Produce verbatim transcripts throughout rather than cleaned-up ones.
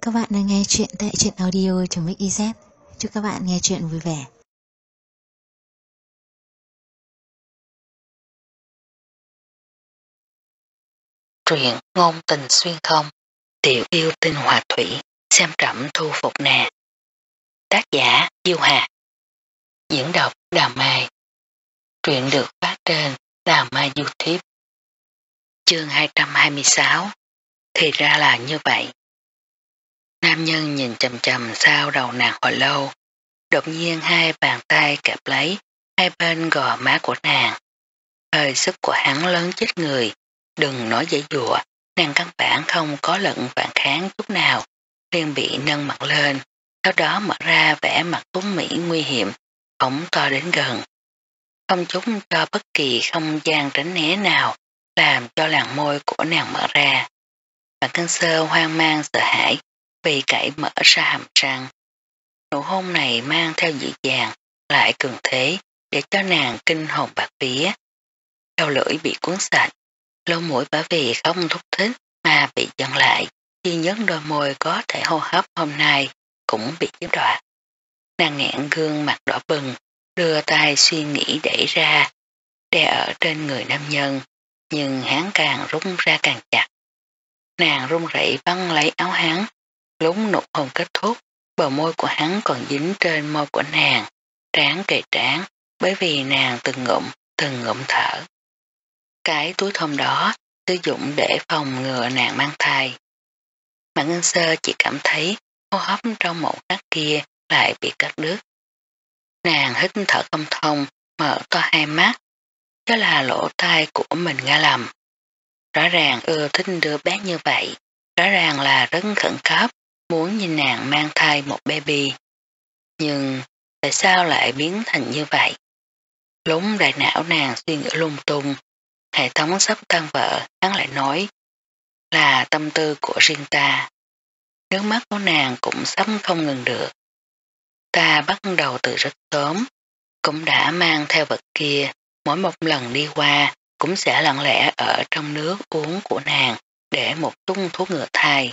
các bạn đang nghe chuyện tại truyện audio.mix.iz. Chúc các bạn nghe chuyện vui vẻ. Truyện ngôn tình xuyên không, tiểu yêu tinh hòa thủy, xem trẫm thu phục nàng. Tác giả Diêu Hà. Diễn đọc Đào Mai. Truyện được phát trên Đào Mai YouTube. Chương hai trăm hai mươi sáu. Thì ra là như vậy. Nam nhân nhìn chầm chầm sau đầu nàng hồi lâu, đột nhiên hai bàn tay kẹp lấy hai bên gò má của nàng. Hơi sức của hắn lớn chết người, đừng nói giãy giụa, nàng căn bản không có lận phản kháng chút nào, liền bị nâng mặt lên, sau đó mở ra vẻ mặt tuấn mỹ nguy hiểm, phóng to đến gần. Không chúng cho bất kỳ không gian tránh né nào, làm cho làn môi của nàng mở ra. Bạn Cân Sơ hoang mang sợ hãi, vì cậy mở ra hàm răng. Nụ hôn này mang theo dịu dàng, lại cường thế, để cho nàng kinh hồn bạc vía. Đầu lưỡi bị cuốn sạch, lỗ mũi bởi vì không thúc thích mà bị giận lại, duy nhất đôi môi có thể hô hấp hôm nay cũng bị chiếm đoạt. Nàng nghẹn gương mặt đỏ bừng, đưa tay suy nghĩ đẩy ra, đè ở trên người nam nhân, nhưng hắn càng rung ra càng chặt. Nàng run rẩy băng lấy áo hắn, lúng nụ hôn kết thúc, bờ môi của hắn còn dính trên môi của nàng, trán kề trán, bởi vì nàng từng ngụm, từng ngụm thở. Cái túi thơm đó sử dụng để phòng ngừa nàng mang thai. Mà Ngân Sơ chỉ cảm thấy hô hấp trong một khắc kia lại bị cắt đứt. Nàng hít thở không thông, mở to hai mắt, đó là lỗ tai của mình nghe lầm. Rõ ràng ưa thích đứa bé như vậy, rõ ràng là rất khẩn cấp, muốn nhìn nàng mang thai một baby. Nhưng tại sao lại biến thành như vậy? Lúng đại não nàng suy nghĩ lung tung, hệ thống sắp tan vỡ, hắn lại nói là tâm tư của riêng ta. Nước mắt của nàng cũng sắp không ngừng được. Ta bắt đầu từ rất sớm, cũng đã mang theo vật kia, mỗi một lần đi qua cũng sẽ lặng lẽ ở trong nước uống của nàng để một tung thuốc ngừa thai.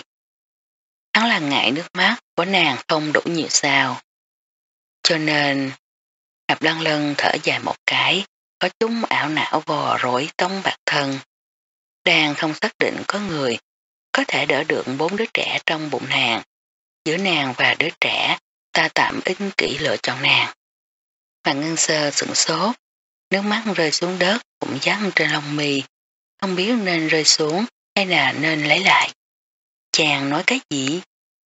Hắn là ngại nước mắt của nàng không đủ nhiều sao. Cho nên, Nạp Lăng Lân thở dài một cái, có chúng ảo não vò rối tông bạc thân. Đang không xác định có người có thể đỡ được bốn đứa trẻ trong bụng nàng. Giữa nàng và đứa trẻ, ta tạm ích kỷ lựa chọn nàng. Mà Ngân Sơ sửng sốt, nước mắt rơi xuống đất cũng dắt trên lông mi, không biết nên rơi xuống hay là nên lấy lại. Chàng nói cái gì?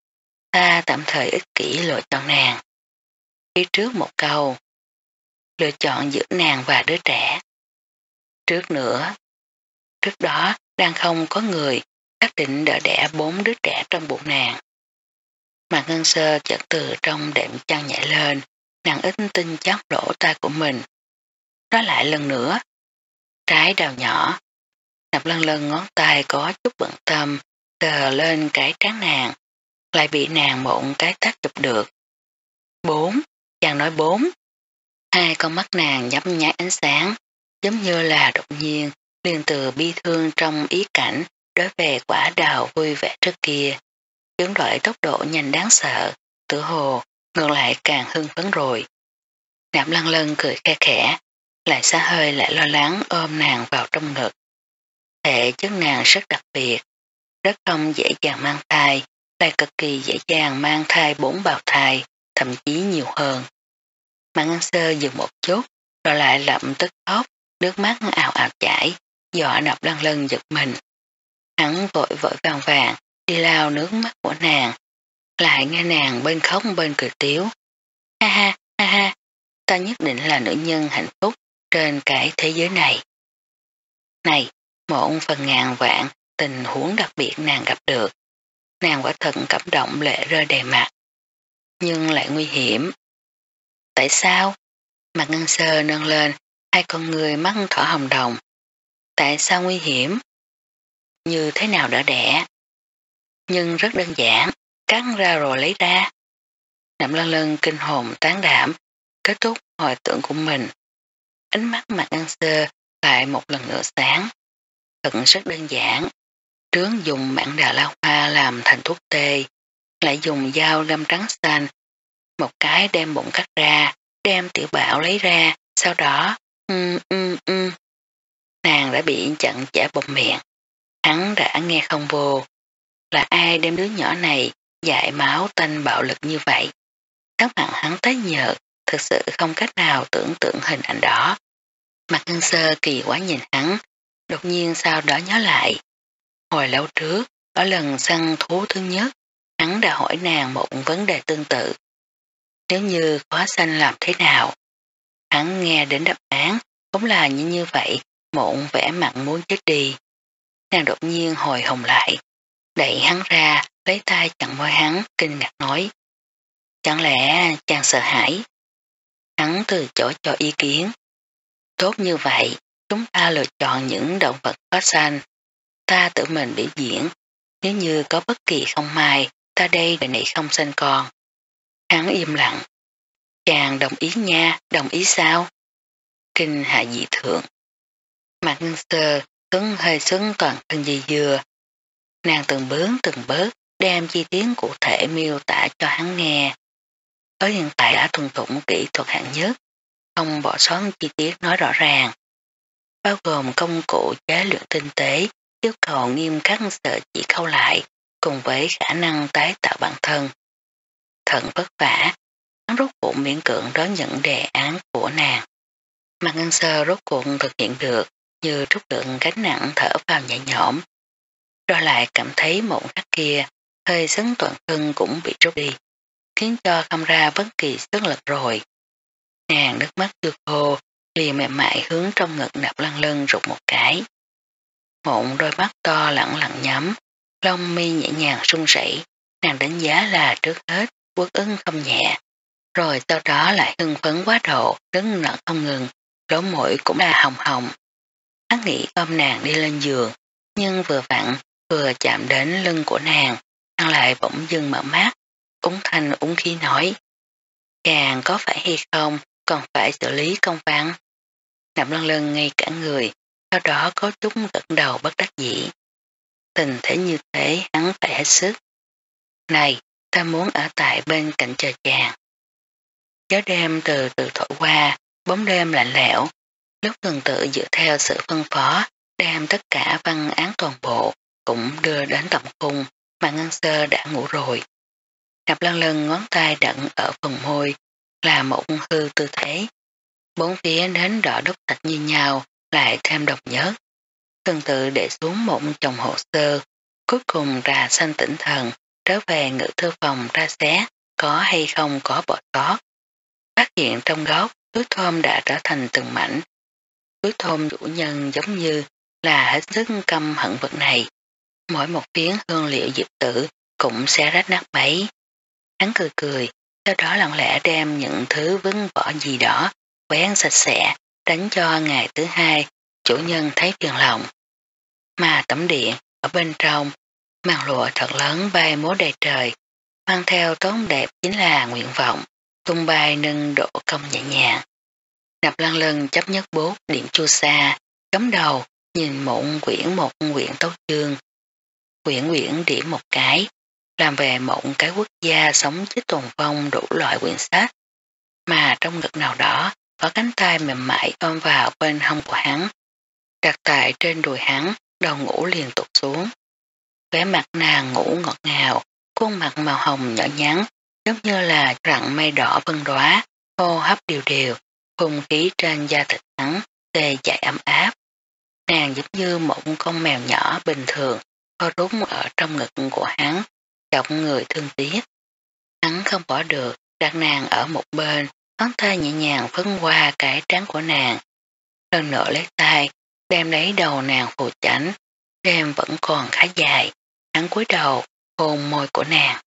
Ta tạm thời ích kỷ lựa chọn nàng. Phía trước một câu, lựa chọn giữa nàng và đứa trẻ. Trước nữa, trước đó đang không có người xác định đỡ đẻ bốn đứa trẻ trong bụng nàng. Mà Ngân Sơ chợt từ trong đệm chăn nhảy lên, nàng ít tin chắc lỗ tai của mình. Nói lại lần nữa, trái đào nhỏ. Nạp Lân Lân ngón tay có chút bận tâm, sờ lên cái trán nàng, lại bị nàng một cái tát chụp được. Bốn, chàng nói bốn. Hai con mắt nàng nhấp nháy ánh sáng, giống như là đột nhiên, liền từ bi thương trong ý cảnh đối về quả đào vui vẻ trước kia. Chuyển đổi tốc độ nhanh đáng sợ, tự hồ, ngược lại càng hưng phấn rồi. Nạp Lăng Lân cười khe khẽ, lại xa hơi lại lo lắng ôm nàng vào trong ngực. Thể chất nàng rất đặc biệt, rất không dễ dàng mang thai, lại cực kỳ dễ dàng mang thai bốn bào thai, thậm chí nhiều hơn. Mà Ngân Sơ dừng một chút, rồi lại lập tức khóc, nước mắt ào ào chảy, dọa Nạp Lăng Lân giật mình. Hắn vội vội vàng vàng, đi lao nước mắt của nàng, lại nghe nàng bên khóc bên cười tiếu. Ha ha, ha ha, ta nhất định là nữ nhân hạnh phúc trên cái thế giới này. Này, một phần ngàn vạn tình huống đặc biệt nàng gặp được. Nàng quả thật cảm động lệ rơi đầy mặt. Nhưng lại nguy hiểm. Tại sao? Mặt Ngân Sơ nâng lên, hai con người mắt thỏ hồng đồng. Tại sao nguy hiểm? Như thế nào đỡ đẻ? Nhưng rất đơn giản, cắt ra rồi lấy ra. Nạp Lân Lân kinh hồn tán đảm, kết thúc hồi tưởng của mình. Ánh mắt Mặt Ngân Sơ lại một lần nữa sáng. Thật rất đơn giản. Trướng dùng mảng đào lao hoa làm thành thuốc tê, lại dùng dao găm trắng xanh, một cái đem bụng cắt ra, đem Tiểu Bảo lấy ra, sau đó, ưm ưm ưm, nàng đã bị chặn chả bụp miệng. Hắn đã nghe không vô. Là ai đem đứa nhỏ này dại máu tanh bạo lực như vậy? Các bạn hắn tái nhợt, thực sự không cách nào tưởng tượng hình ảnh đó. Mặt Ngân Sơ kỳ quá nhìn hắn, đột nhiên sau đó nhớ lại. Hồi lâu trước, ở lần săn thú thứ nhất, hắn đã hỏi nàng một vấn đề tương tự. Nếu như khóa xanh làm thế nào? Hắn nghe đến đáp án, cũng là như như vậy, mộn vẻ mặt muốn chết đi. Nàng đột nhiên hồi hồng lại, đẩy hắn ra, lấy tay chặn môi hắn, kinh ngạc nói. Chẳng lẽ chàng sợ hãi? Hắn từ chỗ cho ý kiến. Tốt như vậy, chúng ta lựa chọn những động vật có xanh. Ta tự mình biểu diễn, nếu như có bất kỳ không may, ta đây đời này không sinh con. Hắn im lặng. Chàng đồng ý nha, đồng ý sao? Kinh hạ dị thượng. Mặt Ngân Sơ cứng hơi xứng toàn thân dây dừa. Nàng từng bước từng bước đem chi tiết cụ thể miêu tả cho hắn nghe. Ở hiện tại đã thuần thủng kỹ thuật hạng nhất, không bỏ sót chi tiết nói rõ ràng. Bao gồm công cụ chế luyện tinh tế, yêu cầu nghiêm khắc sợ chỉ khâu lại, cùng với khả năng tái tạo bản thân. Thật vất vả, hắn rốt cuộc miễn cưỡng đón nhận đề án của nàng. Mặt Ngân Sơ rốt cuộc thực hiện được, như trút đựng gánh nặng thở vào nhẹ nhõm. Rồi lại cảm thấy mộng khắc kia, hơi sấn toàn thân cũng bị rút đi, khiến cho không ra bất kỳ sức lực rồi. Nàng nước mắt chưa khô, liền mềm mại hướng trong ngực Nạp Lăng Lân rụt một cái. Mộng đôi mắt to lặng lặng nhắm, lông mi nhẹ nhàng run rẩy, nàng đánh giá là trước hết quốc ưng không nhẹ, rồi sau đó lại hưng phấn quá độ, đứng nở không ngừng, lỗ mũi cũng là hồng hồng. Hắn nghĩ ôm nàng đi lên giường, nhưng vừa vặn vừa chạm đến lưng của nàng, hắn lại bỗng dưng mở mắt, úng thanh úng khí nói. Chàng có phải hay không, còn phải xử lý công văn. Nạp Lăng Lân ngay cả người, sau đó có chút gật đầu bất đắc dĩ. Tình thế như thế hắn phải hết sức. Này, ta muốn ở tại bên cạnh chờ chàng. Gió đêm từ từ thổi qua, bóng đêm lạnh lẽo, lúc tuần tự dựa theo sự phân phó, đem tất cả văn án toàn bộ, cũng đưa đến tầm cung, mà Ngân Sơ đã ngủ rồi. Nạp Lăng Lân ngón tay đặn ở phần môi, là một hư tư thế. Bốn phía đến đỏ đúc thạch như nhau, lại thêm độc nhớt. Tuần tự để xuống một chồng hồ sơ, cuối cùng ra xanh tỉnh thần, trở về ngự thư phòng ra xé, có hay không có bỏ sót. Phát hiện trong góc, túi thơm đã trở thành từng mảnh. Túi thơm chủ nhân giống như là hết sức căm hận vật này. Mỗi một phiến hương liệu diệp tử cũng sẽ rách nát bấy. Hắn cười cười, sau đó lặng lẽ đem những thứ vứt bỏ gì đó, quét sạch sẽ, đánh cho ngày thứ hai, chủ nhân thấy phiền lòng. Mà tấm điện, ở bên trong, màn lụa thật lớn bay múa đầy trời, mang theo tốn đẹp chính là nguyện vọng, tung bay nâng độ công nhẹ nhàng. Nạp Lăng Lân chấp nhất bút điểm chua xa, cắm đầu, nhìn mộng quyển một quyển tấu chương. Quyển quyển điểm một cái, làm về mộng cái quốc gia sống chết tồn vong đủ loại quyển sách, mà trong ngực nào đó có cánh tay mềm mại ôm vào bên hông của hắn, đặt tại trên đùi hắn, đầu ngủ liền tụt xuống. Vẻ mặt nàng ngủ ngọt ngào, khuôn mặt màu hồng nhỏ nhắn, giống như là rặng mây đỏ vân đóa, hô hấp đều đều, hùng khí trên da thịt hắn, tê dại ấm áp. Nàng giống như một con mèo nhỏ bình thường, co rút ở trong ngực của hắn, chọc người thương tiếc. Hắn không bỏ được, đặt nàng ở một bên, ngón tay nhẹ nhàng phấn qua cái trán của nàng. Lần nữa lấy tay, đem lấy đầu nàng phù chảnh, đêm vẫn còn khá dài, hắn cúi đầu, hôn môi của nàng.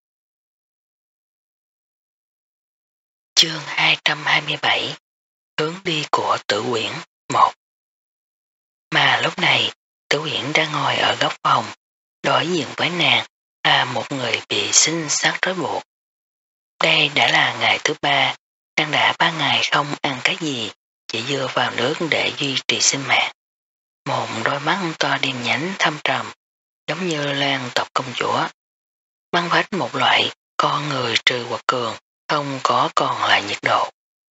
Chương hai trăm hai mươi bảy Hướng đi của Tử Uyển một. Mà lúc này, Tử Uyển đang ngồi ở góc phòng, đối diện với nàng là một người bị sinh sát trói buộc. Đây đã là ngày thứ ba, nàng đã ba ngày không ăn cái gì, chỉ dựa vào nước để duy trì sinh mạng. Một đôi mắt to đen nhánh thâm trầm, giống như lan tộc công chúa. băng vách một loại con người trừ hoặc cường, không có còn lại nhiệt độ.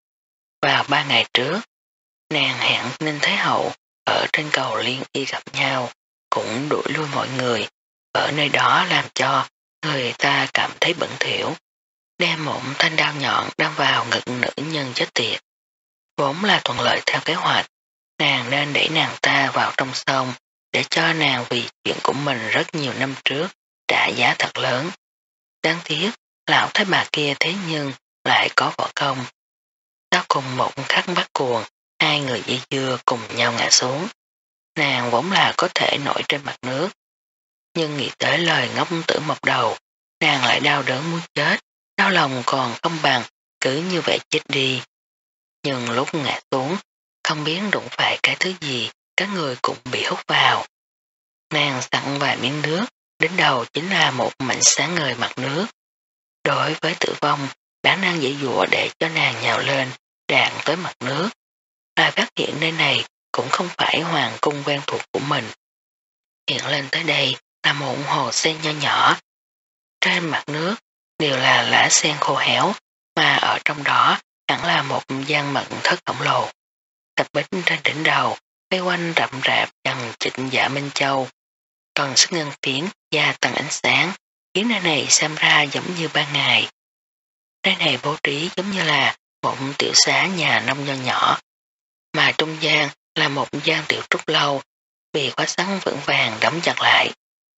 Vào ba ngày trước, nàng hẹn Ninh Thái Hậu ở trên cầu Liên Y gặp nhau, cũng đuổi lui mọi người, ở nơi đó làm cho người ta cảm thấy bẩn thỉu, đem một thanh đao nhọn đâm vào ngực nữ nhân chết tiệt. Vốn là thuận lợi theo kế hoạch, nàng nên đẩy nàng ta vào trong sông để cho nàng vì chuyện của mình rất nhiều năm trước trả giá thật lớn. Đáng tiếc, lão thái bà kia thế nhưng lại có võ công. Sau cùng một khắc bắt cuồng, hai người dây dưa cùng nhau ngã xuống. Nàng vốn là có thể nổi trên mặt nước, nhưng nghĩ tới lời ngốc tử mọc đầu, nàng lại đau đớn muốn chết, đau lòng còn không bằng, cứ như vậy chết đi. Nhưng lúc ngã xuống, không biết đụng phải cái thứ gì, các người cũng bị hút vào. Nàng sẵn vài miếng nước, đến đầu chính là một mảnh sáng ngời mặt nước. Đối với tử vong, bản năng dễ dụa để cho nàng nhào lên, đạn tới mặt nước. Lại phát hiện nơi này cũng không phải hoàng cung quen thuộc của mình. Hiện lên tới đây là một hồ sen nho nhỏ. Trên mặt nước đều là lá sen khô héo, mà ở trong đó hẳn là một gian mật thất khổng lồ. Thạch bích trên đỉnh đầu, vây quanh rậm rạp chằng chịnh dạ Minh Châu. Toàn sức ngân phiến gia tăng ánh sáng, khiến nơi này xem ra giống như ban ngày. Nơi này bố trí giống như là một tiểu xá nhà nông nho nhỏ, mà trung gian là một gian tiểu trúc lâu, bị khóa sắn vững vàng đóng chặt lại.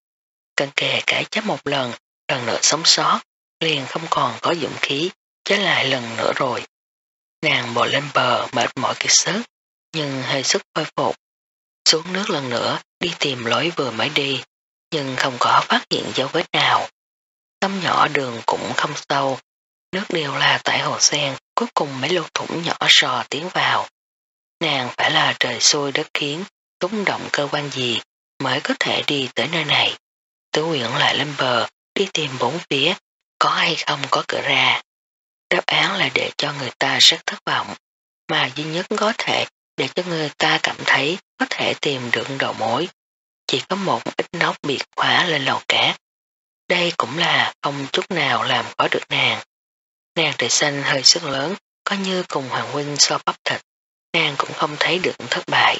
Cần kề cái chấp một lần, lần nữa sống sót, liền không còn có dũng khí, chết lại lần nữa rồi. Nàng bò lên bờ mệt mỏi kiệt sức, nhưng hơi sức khôi phục. Xuống nước lần nữa, đi tìm lối vừa mới đi, nhưng không có phát hiện dấu vết nào. Sông nhỏ đường cũng không sâu, nước đều là tại hồ sen, cuối cùng mấy lỗ thủng nhỏ sò tiến vào. Nàng phải là trời xui đất khiến, túng động cơ quan gì mới có thể đi tới nơi này. Tứ Uyển lại lên bờ, đi tìm bốn phía, có hay không có cửa ra. Đáp án là để cho người ta rất thất vọng, mà duy nhất có thể để cho người ta cảm thấy có thể tìm được đầu mối. Chỉ có một ít nóc bị khóa lên lầu cát. Đây cũng là không chút nào làm khó được nàng. Nàng trời xanh hơi sức lớn, có như cùng Hoàng Huynh so bắp thịt, nàng cũng không thấy được thất bại.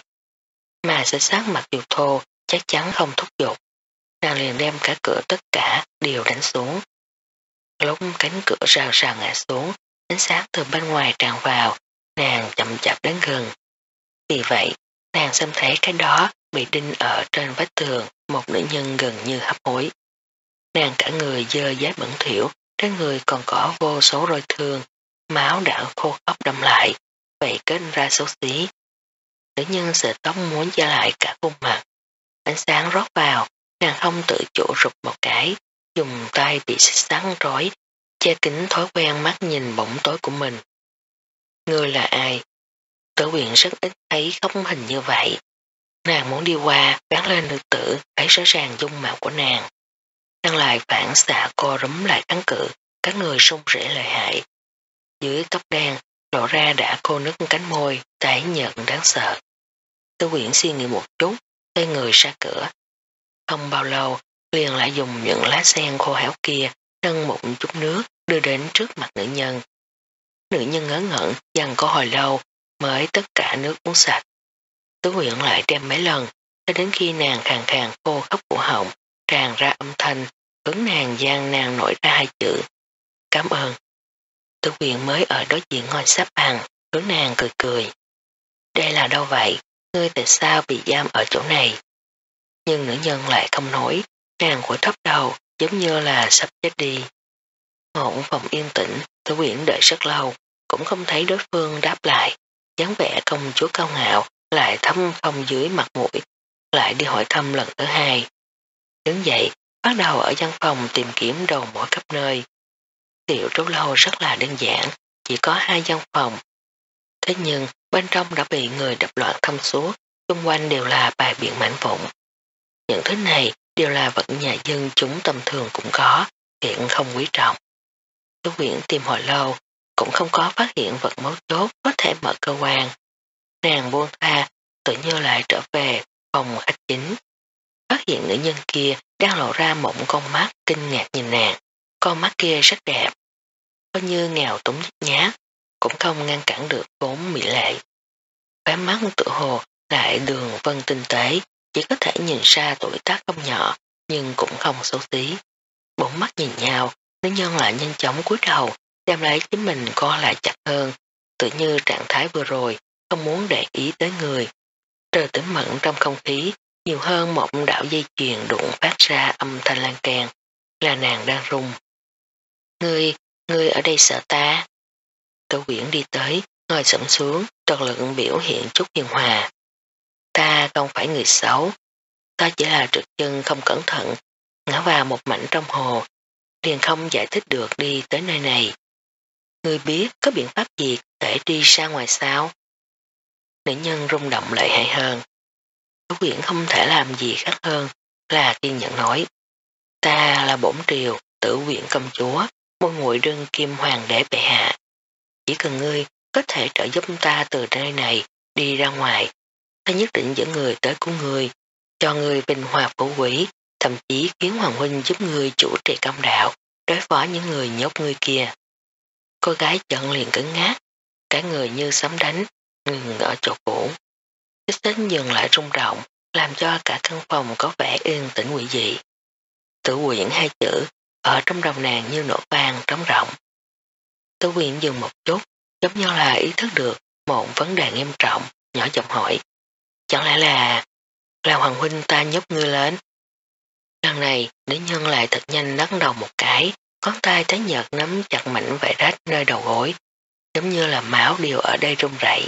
Mà sẽ sát mặt dù thô, chắc chắn không thúc giục. Nàng liền đem cả cửa tất cả đều đánh xuống. Lúc cánh cửa rào rào ngã xuống, ánh sáng từ bên ngoài tràn vào, nàng chậm chạp đến gần. Vì vậy, nàng xem thấy cái đó bị đinh ở trên vách tường, một nữ nhân gần như hấp hối. Nàng cả người dơ dát bẩn thỉu, trên người còn có vô số roi thương, máu đã khô khốc đâm lại, vậy kết ra xấu xí. Nữ nhân sợi tóc muốn che lại cả khuôn mặt. Ánh sáng rót vào, nàng không tự chủ rụt một cái, dùng tay bị xích sáng rối, che kính thói quen mắt nhìn bóng tối của mình. Ngươi là ai? Tử Uyển rất ít thấy không hình như vậy. Nàng muốn đi qua, bán lên nữ tử, thấy rõ ràng dung mạo của nàng. Nàng lại phản xạ co rúm lại kháng cự, các người sung rễ lợi hại. Dưới tóc đen, lộ ra đã khô nứt cánh môi, tái nhợt đáng sợ. Tử Uyển suy nghĩ một chút, xoay người ra cửa. Không bao lâu, liền lại dùng những lá sen khô héo kia, nâng một chút nước, đưa đến trước mặt nữ nhân. Nữ nhân ngớ ngẩn, dằn có hồi lâu, mới tất cả nước uống sạch. Tử Uyển lại đem mấy lần, cho đến khi nàng khàn khàn khô khóc cổ họng, tràn ra âm thanh, hướng nàng gian nàng nổi ra hai chữ. Cảm ơn. Tử Uyển mới ở đối diện ngồi sắp bằng, hướng nàng cười cười. Đây là đâu vậy? Ngươi tại sao bị giam ở chỗ này? Nhưng nữ nhân lại không nói, nàng của thấp đầu, giống như là sắp chết đi. Ngộ phòng yên tĩnh, Tử Uyển đợi rất lâu, cũng không thấy đối phương đáp lại. Dáng vẻ công chúa cao ngạo, lại thâm không dưới mặt mũi, lại đi hỏi thăm lần thứ hai. Đứng dậy, bắt đầu ở văn phòng tìm kiếm đầu mối khắp nơi. Tiểu trú lâu rất là đơn giản, chỉ có hai văn phòng. Thế nhưng, bên trong đã bị người đập loạn thâm suốt, xung quanh đều là bài biện mảnh vụn. Những thứ này đều là vật nhà dân chúng tầm thường cũng có, hiện không quý trọng. Tử Uyển tìm hồi lâu, cũng không có phát hiện vật mấu chốt có thể mở cơ quan. Nàng buông tha, tự như lại trở về phòng khách chính. phát hiện nữ nhân kia đang lộ ra một con mắt kinh ngạc nhìn nàng. Con mắt kia rất đẹp, coi như nghèo túng nhếch nhác, cũng không ngăn cản được vốn mỹ lệ. Khóe mắt tự hồ lại đường vân tinh tế, chỉ có thể nhìn ra tuổi tác không nhỏ, nhưng cũng không xấu xí. Bốn mắt nhìn nhau, nữ nhân lại nhanh chóng cúi đầu, đem lấy chính mình co lại chặt hơn, tự như trạng thái vừa rồi, không muốn để ý tới người. Trời tĩnh mẫn trong không khí, nhiều hơn một đạo dây chuyền đụng phát ra âm thanh lan can, là nàng đang rung. Ngươi, ngươi ở đây sợ ta? Tô Quyển đi tới, ngồi xổm xuống, trật lực biểu hiện chút hiền hòa. Ta không phải người xấu, ta chỉ là trượt chân không cẩn thận, ngã vào một mảnh trong hồ, liền không giải thích được đi tới nơi này. Ngươi biết có biện pháp gì để đi ra ngoài sao? Nữ nhân rung động lợi hại hơn. Tô Quyển không thể làm gì khác hơn là kiên nhẫn nói. Ta là bổn triều, tử viện công chúa, môn muội đương kim hoàng đế bệ hạ. Chỉ cần ngươi có thể trợ giúp ta từ nơi này đi ra ngoài, ta nhất định dẫn người tới của ngươi, cho ngươi vinh hoa phú quý, thậm chí khiến hoàng huynh giúp ngươi chủ trì công đạo, đối phó những người nhốt ngươi kia. Cô gái giận liền cứng ngát, cả người như sấm đánh, ngừng ở chỗ cũ. Xích xích dừng lại rung động, làm cho cả căn phòng có vẻ yên tĩnh quỷ dị. Tử quyển hai chữ ở trong đầu nàng như nổ vang trống rỗng. Tử quyển dừng một chút, giống như là ý thức được một vấn đề nghiêm trọng, nhỏ giọng hỏi. Chẳng lẽ là là hoàng huynh ta nhốt ngươi lên? Lần này nữ nhân lại thật nhanh lắc đầu một cái, ngón tay tái nhợt nắm chặt mảnh vải rách nơi đầu gối, giống như là máu đều ở đây run rẩy.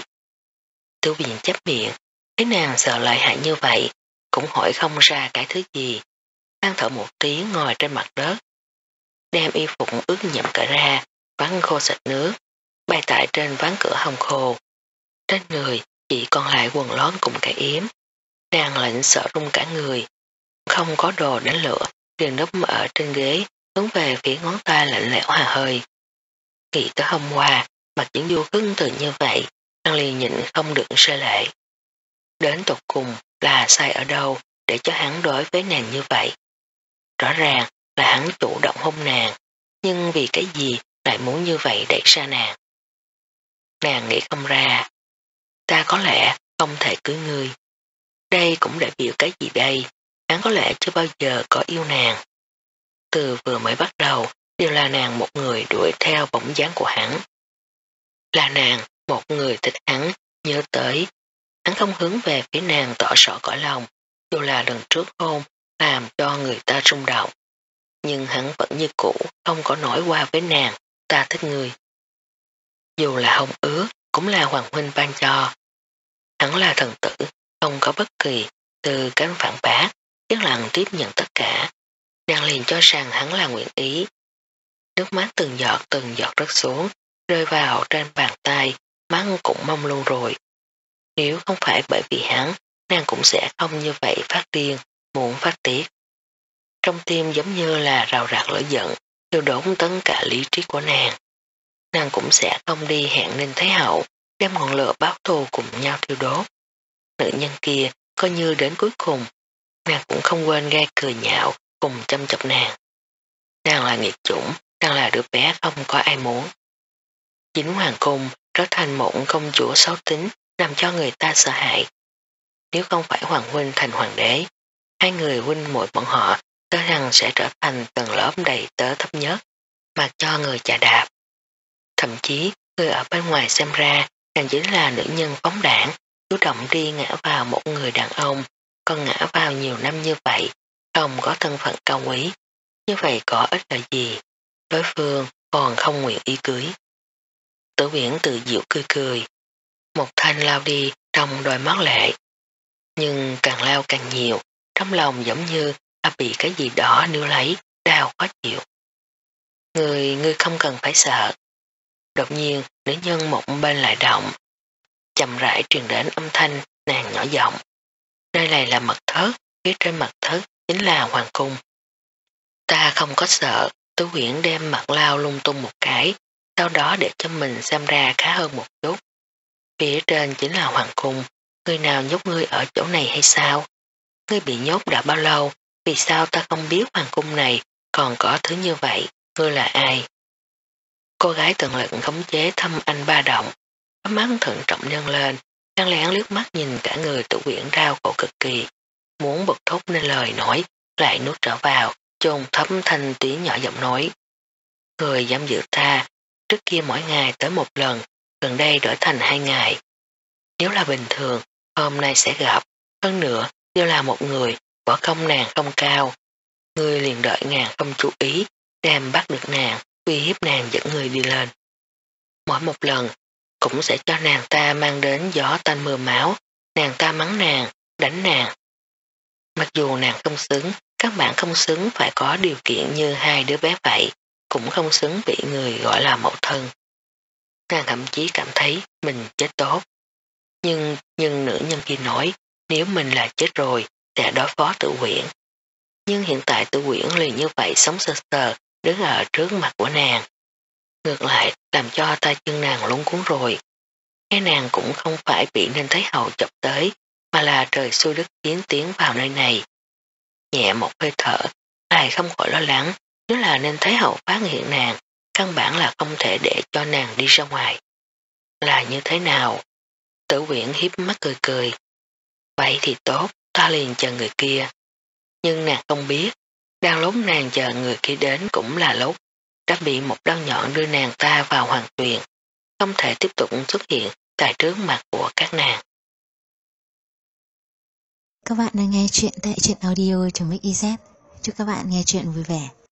Tử quyển chép miệng, thấy nàng sợ lợi hại như vậy, cũng hỏi không ra cái thứ gì. Than thở một tiếng ngồi trên mặt đất, đem y phục ướt nhậm cởi ra, vắn khô sạch nước, bay tại trên ván cửa hồng khô. Trên người chỉ còn lại quần lót cùng cái yếm. Nàng lạnh sợ run cả người, không có đồ đánh lửa, liền núp ở trên ghế, hướng về phía ngón tay lạnh lẽo hà hơi. Nghĩ tới hôm qua, mặt những du khứng từ như vậy, nàng liền nhịn không được rơi lệ. Đến tột cùng là sai ở đâu để cho hắn đối với nàng như vậy? Rõ ràng là hắn chủ động hôn nàng, nhưng vì cái gì lại muốn như vậy đẩy ra nàng? Nàng nghĩ không ra. Ta có lẽ không thể cưới ngươi. Đây cũng đại biểu cái gì đây? Hắn có lẽ chưa bao giờ có yêu nàng. Từ vừa mới bắt đầu đều là nàng một người đuổi theo bóng dáng của hắn. Là nàng một người thích hắn, nhớ tới. Hắn không hướng về phía nàng tỏ rõ cõi lòng, dù là lần trước hôn làm cho người ta rung động. Nhưng hắn vẫn như cũ không có nói qua với nàng, ta thích người. Dù là hôn ước cũng là hoàng huynh ban cho. Hắn là thần tử, không có bất kỳ từ cánh phản bác, chắc lặng tiếp nhận tất cả. Nàng liền cho rằng hắn là nguyện ý. Nước mắt từng giọt từng giọt rớt xuống, rơi vào trên bàn tay, mắt cũng mông luôn rồi. Nếu không phải bởi vì hắn, nàng cũng sẽ không như vậy phát điên, muốn phát tiết. Trong tim giống như là rào rạc lửa giận, thiêu đốt tất cả lý trí của nàng. Nàng cũng sẽ không đi hẹn Ninh Thái Hậu, đem ngọn lửa báo thù cùng nhau thiêu đốt. Nữ nhân kia coi như đến cuối cùng, nàng cũng không quên gai cười nhạo cùng chăm chọc nàng. Nàng là nghiệt chủng, nàng là đứa bé không có ai muốn. Chính hoàng cung trở thành một công chúa xấu tính, làm cho người ta sợ hãi. Nếu không phải hoàng huynh thành hoàng đế, hai người huynh muội bọn họ cho rằng sẽ trở thành tầng lớp đầy tớ thấp nhất, mặc cho người chà đạp. Thậm chí, người ở bên ngoài xem ra, nàng chính là nữ nhân phóng đảng, chủ động đi ngã vào một người đàn ông, còn ngã vào nhiều năm như vậy, không có thân phận cao quý. Như vậy có ích lợi gì? Đối phương còn không nguyện ý cưới. Tử Viễn tự diệu cười cười. Một thanh lao đi trong đôi mắt lệ. Nhưng càng lao càng nhiều, trong lòng giống như đã bị cái gì đó níu lấy, đau khó chịu. Người, ngươi không cần phải sợ. Đột nhiên, nữ nhân một bên lại động. Chậm rãi truyền đến âm thanh, nàng nhỏ giọng. Nơi này là mật thất, phía trên mật thất chính là hoàng cung. Ta không có sợ, Tử Viễn đem mặt lao lung tung một cái, sau đó để cho mình xem ra khá hơn một chút. Phía trên chính là hoàng cung, người nào nhốt ngươi ở chỗ này hay sao? ngươi bị nhốt đã bao lâu, vì sao ta không biết hoàng cung này còn có thứ như vậy, ngươi là ai? Cô gái tận lực khống chế thâm anh ba động, có mắt thận trọng nhân lên, lén lén liếc mắt nhìn cả người Tử Uyển đau khổ cực kỳ, muốn bật thốt nên lời nói, lại nuốt trở vào, chôn thấp thanh tiếng nhỏ giọng nói. Người giam giữ ta, trước kia mỗi ngày tới một lần, gần đây đổi thành hai ngày. Nếu là bình thường, hôm nay sẽ gặp, hơn nữa, nếu là một người, võ công nàng không cao. Ngươi liền đợi nàng không chú ý, đem bắt được nàng, uy hiếp nàng dẫn người đi lên. Mỗi một lần, cũng sẽ cho nàng ta mang đến gió tanh mưa máu, nàng ta mắng nàng, đánh nàng. Mặc dù nàng không xứng, các bạn không xứng phải có điều kiện như hai đứa bé vậy, cũng không xứng bị người gọi là mẫu thân. Nàng thậm chí cảm thấy mình chết tốt. Nhưng, nhưng nữ nhân kia nói, nếu mình là chết rồi, sẽ đối phó Tử Uyển. Nhưng hiện tại Tử Uyển liền như vậy sống sờ sờ, đứng ở trước mặt của nàng. Ngược lại, làm cho tay chân nàng lúng cuốn rồi. Cái nàng cũng không phải bị Ninh Thái Hậu chọc tới, mà là trời xui đất khiến tiến vào nơi này. Nhẹ một hơi thở, ai không khỏi lo lắng, nếu là Ninh Thái Hậu phát hiện nàng, căn bản là không thể để cho nàng đi ra ngoài. Là như thế nào? Tử Uyển hiếp mắt cười cười. Vậy thì tốt, ta liền chờ người kia. Nhưng nàng không biết, đang lúc nàng chờ người kia đến cũng là lúc đã bị một đao nhọn đưa nàng ta vào hoàng tuyền, không thể tiếp tục xuất hiện tại trước mặt của các nàng. Các bạn đang nghe chuyện tại truyện audio.mixyz. Chúc các bạn nghe chuyện vui vẻ.